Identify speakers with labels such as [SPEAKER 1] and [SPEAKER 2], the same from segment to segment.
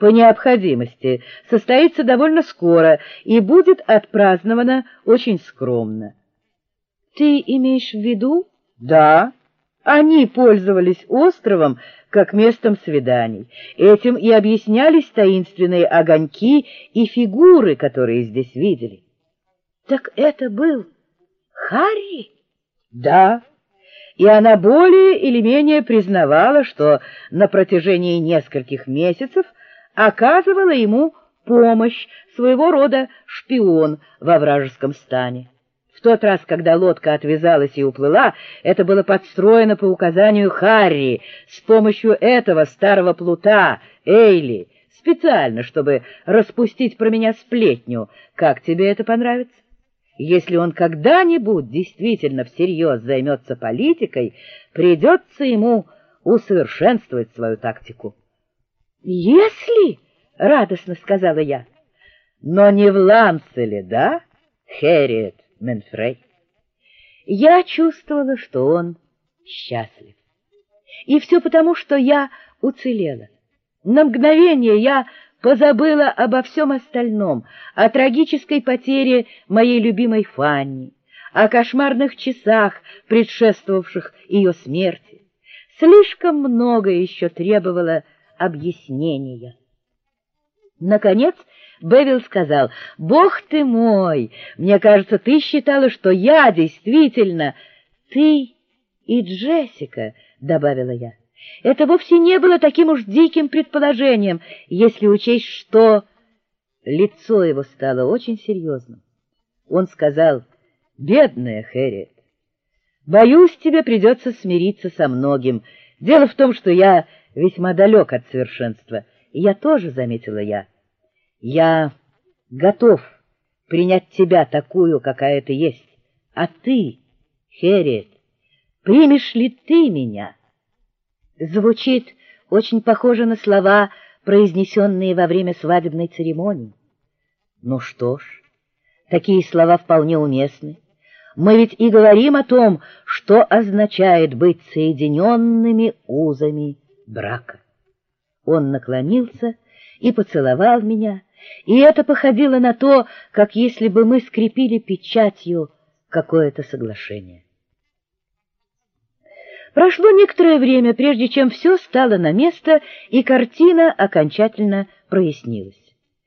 [SPEAKER 1] по необходимости, состоится довольно скоро и будет отпраздновано очень скромно. Ты имеешь в виду? Да. Они пользовались островом как местом свиданий. Этим и объяснялись таинственные огоньки и фигуры, которые здесь видели. Так это был Харри? Да. И она более или менее признавала, что на протяжении нескольких месяцев оказывала ему помощь, своего рода шпион во вражеском стане. В тот раз, когда лодка отвязалась и уплыла, это было подстроено по указанию Харри с помощью этого старого плута, Эйли, специально, чтобы распустить про меня сплетню. Как тебе это понравится? Если он когда-нибудь действительно всерьез займется политикой, придется ему усовершенствовать свою тактику. «Если...» — радостно сказала я. «Но не в Ланцеле, да, Хэрриет Менфрей?» Я чувствовала, что он счастлив. И все потому, что я уцелела. На мгновение я позабыла обо всем остальном, о трагической потере моей любимой Фанни, о кошмарных часах, предшествовавших ее смерти. Слишком много еще требовало объяснения. Наконец Бевил сказал: «Бог ты мой, мне кажется, ты считала, что я действительно...» «Ты и Джессика», — добавила я. Это вовсе не было таким уж диким предположением, если учесть, что... Лицо его стало очень серьезным. Он сказал: «Бедная Хэрриет, боюсь, тебе придется смириться со многим. Дело в том, что я весьма далек от совершенства. И я тоже, заметила я, готов принять тебя такую, какая ты есть. А ты, Хэрриет, примешь ли ты меня?» Звучит очень похоже на слова, произнесенные во время свадебной церемонии. Ну что ж, такие слова вполне уместны. Мы ведь и говорим о том, что означает быть соединенными узами брака. Он наклонился и поцеловал меня, и это походило на то, как если бы мы скрепили печатью какое-то соглашение. Прошло некоторое время, прежде чем все стало на место, и картина окончательно прояснилась.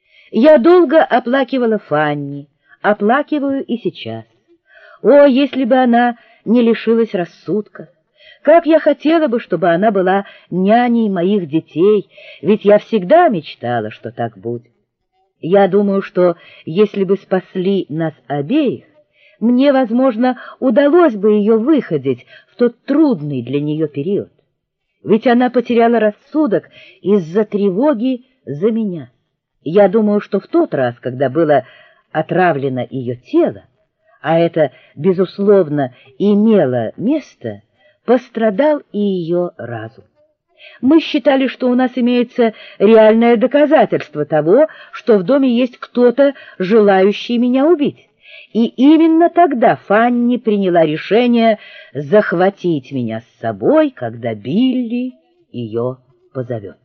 [SPEAKER 1] Я долго оплакивала Фанни, оплакиваю и сейчас. О, если бы она не лишилась рассудка! Как я хотела бы, чтобы она была няней моих детей, ведь я всегда мечтала, что так будет. Я думаю, что если бы спасли нас обеих, мне, возможно, удалось бы ее выходить в тот трудный для нее период. Ведь она потеряла рассудок из-за тревоги за меня. Я думаю, что в тот раз, когда было отравлено ее тело, а это, безусловно, имело место, пострадал и ее разум. Мы считали, что у нас имеется реальное доказательство того, что в доме есть кто-то, желающий меня убить. И именно тогда Фанни приняла решение захватить меня с собой, когда Билли ее позовет.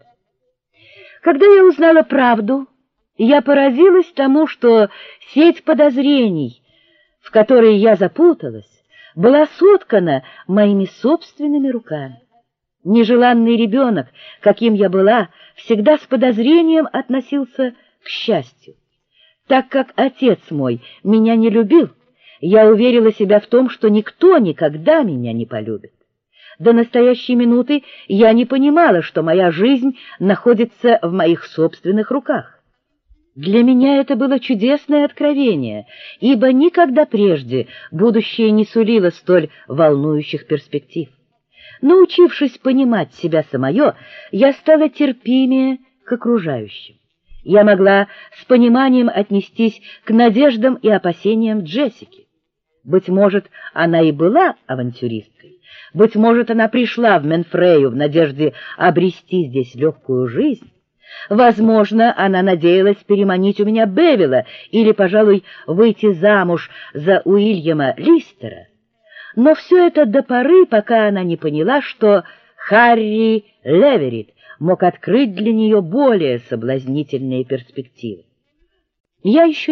[SPEAKER 1] Когда я узнала правду, я поразилась тому, что сеть подозрений, в которой я запуталась, была соткана моими собственными руками. Нежеланный ребенок, каким я была, всегда с подозрением относился к счастью. Так как отец мой меня не любил, я уверила себя в том, что никто никогда меня не полюбит. До настоящей минуты я не понимала, что моя жизнь находится в моих собственных руках. Для меня это было чудесное откровение, ибо никогда прежде будущее не сулило столь волнующих перспектив. Научившись понимать себя самое, я стала терпимее к окружающим. Я могла с пониманием отнестись к надеждам и опасениям Джессики. Быть может, она и была авантюристкой. Быть может, она пришла в Менфрею в надежде обрести здесь легкую жизнь. Возможно, она надеялась переманить у меня Бевила или, пожалуй, выйти замуж за Уильяма Листера. Но все это до поры, пока она не поняла, что Харри Леверит мог открыть для нее более соблазнительные перспективы. Я еще